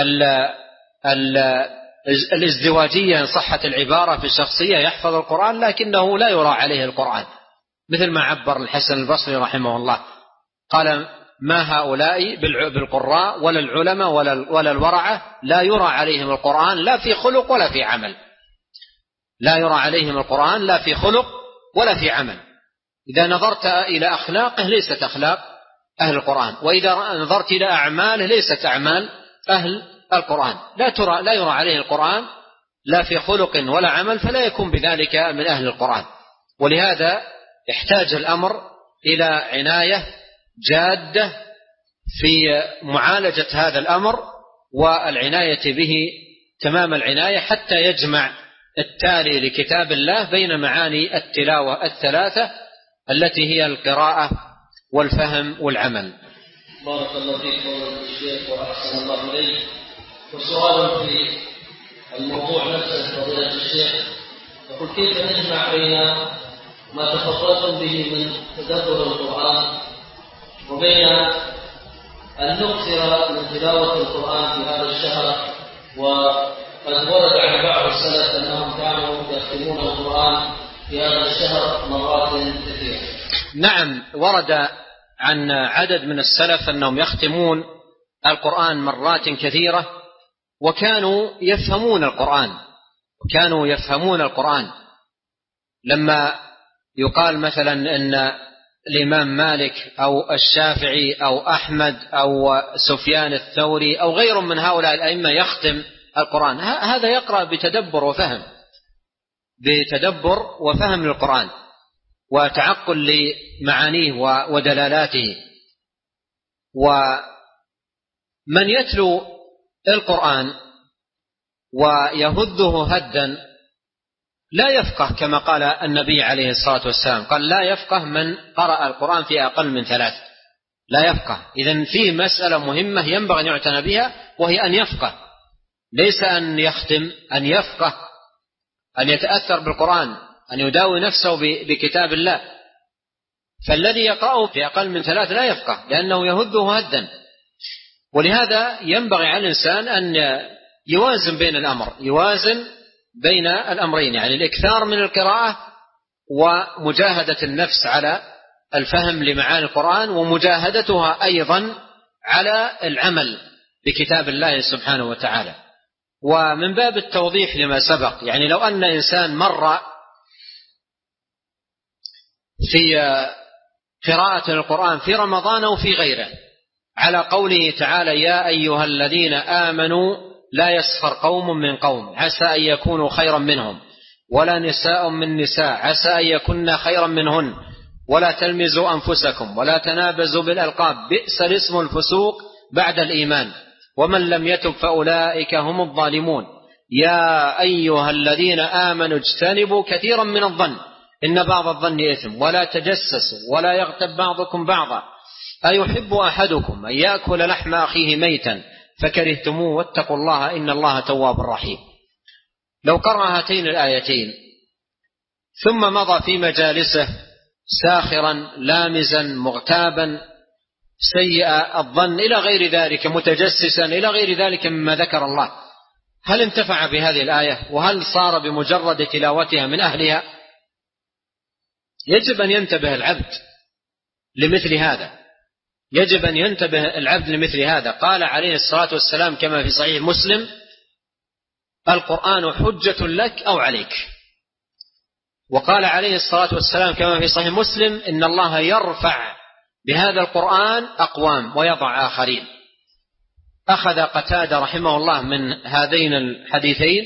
الازدواجية إن صحت العبارة في الشخصية، يحفظ القرآن لكنه لا يرى عليه القرآن، مثل ما عبر الحسن البصري رحمه الله، قال: ما هؤلاء بالقراء ولا العلماء ولا الورعة لا يرى عليهم القرآن لا في خلق ولا في عمل، لا يرى عليهم القرآن لا في خلق ولا في عمل. إذا نظرت إلى أخلاقه ليست أخلاق أهل القرآن، وإذا نظرت إلى أعماله ليست أعمال أهل القرآن، لا يرى عليه القرآن لا في خلق ولا عمل، فلا يكون بذلك من أهل القرآن. ولهذا احتاج الأمر إلى عناية جادة في معالجة هذا الأمر والعناية به تمام العناية، حتى يجمع التالي لكتاب الله بين معاني التلاوة الثلاثة التي هي القراءة والفهم والعمل. بارك الله فيك فضيلة الشيخ وأحسن الله إليك. وسؤال في الموضوع نفسه فضيلة الشيخ، يقول كيف نجمع بين ما تفضلتم به من تدبر القرآن وبين أن نكثر من تلاوة القرآن في هذا الشهر، وقد ورد عن بعض السلف أنهم كانوا يختمون القرآن في هذا الشهر مرات كثيرة؟ نعم، ورد عن عدد من السلف أنهم يختمون القرآن مرات كثيرة، وكانوا يفهمون القرآن. لما يقال مثلا أن الإمام مالك أو الشافعي أو أحمد أو سفيان الثوري أو غير من هؤلاء الأئمة يختم القرآن، هذا يقرأ بتدبر وفهم للقرآن وتعقل لمعانيه ودلالاته. ومن يتلو القرآن ويهده هدا لا يفقه، كما قال النبي عليه الصلاة والسلام، قال لا يفقه من قرأ القرآن في أقل من 3، لا يفقه. إذن فيه مسألة مهمة ينبغي أن يعتنى بها، وهي أن يفقه، ليس أن يختم، أن يفقه، أن يتأثر بالقرآن، أن يداوي نفسه بكتاب الله. فالذي يقرأه في أقل من 3 لا يفقه، لأنه يهده هدا. ولهذا ينبغي على الإنسان أن يوازن بين الأمر، يوازن بين الأمرين، يعني الإكثار من القراءة ومجاهدة النفس على الفهم لمعاني القرآن، ومجاهدتها أيضا على العمل بكتاب الله سبحانه وتعالى. ومن باب التوضيح لما سبق، يعني لو أن إنسان مر في قراءة القرآن في رمضان أو في غيره على قوله تعالى يا أيها الذين آمنوا لا يسخر قوم من قوم عسى أن يكونوا خيرا منهم ولا نساء من نساء عسى أن يكون خيرا منهن ولا تلمزوا أنفسكم ولا تنابزوا بالألقاب بئس الاسم الفسوق بعد الإيمان ومن لم يتب فأولئك هم الظالمون يا أيها الذين آمنوا اجتنبوا كثيرا من الظن إن بعض الظن إثم ولا تجسسوا ولا يغتب بعضكم بعضا أيحب أحدكم أن يأكل لحم أخيه ميتا فكرهتموه واتقوا الله إن الله تواب رحيم. لو قرأ هاتين الآيتين ثم مضى في مجالسه ساخرا لامزا مغتابا سيء الظن إلى غير ذلك متجسسا إلى غير ذلك مما ذكر الله، هل انتفع بهذه الآية؟ وهل صار بمجرد تلاوتها من أهلها؟ يجب أن ينتبه العبد لمثل هذا، يجب أن ينتبه العبد لمثل هذا. قال عليه الصلاة والسلام كما في صحيح مسلم القرآن حجة لك أو عليك، وقال عليه الصلاة والسلام كما في صحيح مسلم إن الله يرفع بهذا القرآن أقوام ويضع آخرين. أخذ قتادة رحمه الله من هذين الحديثين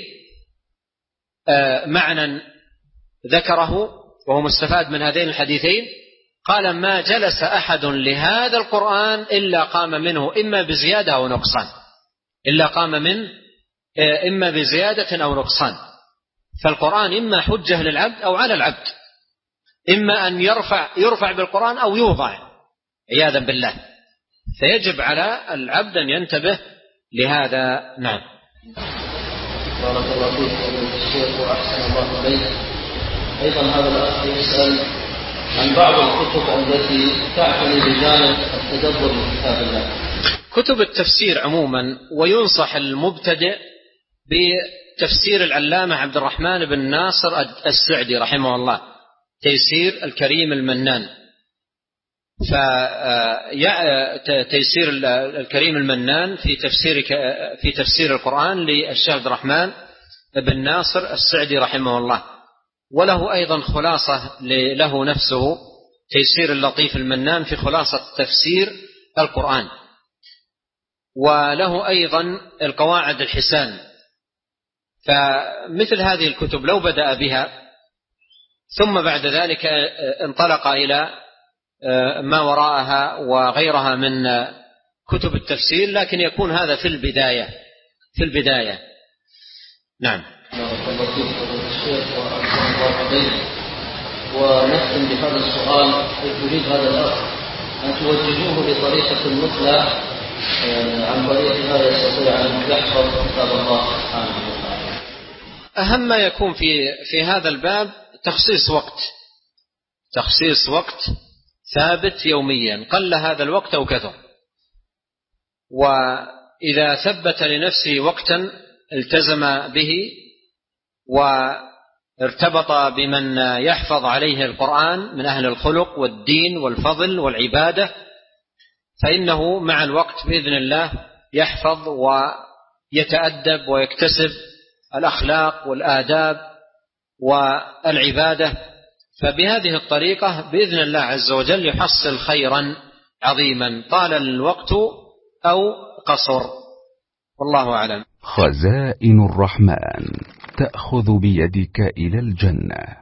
معنى ذكره وهو مستفاد من هذين الحديثين، قال ما جلس أحد لهذا القرآن إلا قام منه إما بزيادة أو نقصان، إلا قام من إما بزيادة أو نقصان. فالقرآن إما حجة للعبد أو على العبد، إما أن يرفع بالقرآن أو يوضع عياذا بالله، فيجب على العبد أن ينتبه لهذا. نعم. بارك الله فيك الشيخ وأحسن الله إليك. أيضا هذا الأخ يسأل عن بعض الكتب التي تعتني بجانب التدبر من كتاب الله. كتب التفسير عموما، وينصح المبتدئ بتفسير العلامة عبد الرحمن بن ناصر السعدي رحمه الله تيسير الكريم المنان. فتيسير الكريم المنان في تفسير القرآن للشيخ عبد الرحمن بن ناصر السعدي رحمه الله، وله أيضا خلاصة له نفسه تيسير اللطيف المنان في خلاصة تفسير القرآن. وله أيضا القواعد الحسان. فمثل هذه الكتب لو بدأ بها ثم بعد ذلك انطلق إلى ما وراءها وغيرها من كتب التفسير، لكن يكون هذا في البداية. نعم. ونختم بهذا السؤال، يريد هذا الأخ أن توجهوه بطريقة مثلى عن طريق هذا يستطيع أن يحفظ كتاب الله سبحانه وتعالى. أهم ما يكون في هذا الباب تخصيص وقت ثابت يوميا، قل هذا الوقت أو كثر. وإذا ثبت لنفسه وقتا التزم به وارتبط بمن يحفظ عليه القرآن من أهل الخلق والدين والفضل والعبادة، فإنه مع الوقت بإذن الله يحفظ ويتأدب ويكتسب الأخلاق والآداب والعبادة. فبهذه الطريقة بإذن الله عز وجل يحصل خيرا عظيما طال الوقت أو قصر، والله أعلم. خزائن الرحمن تأخذ بيدك إلى الجنة.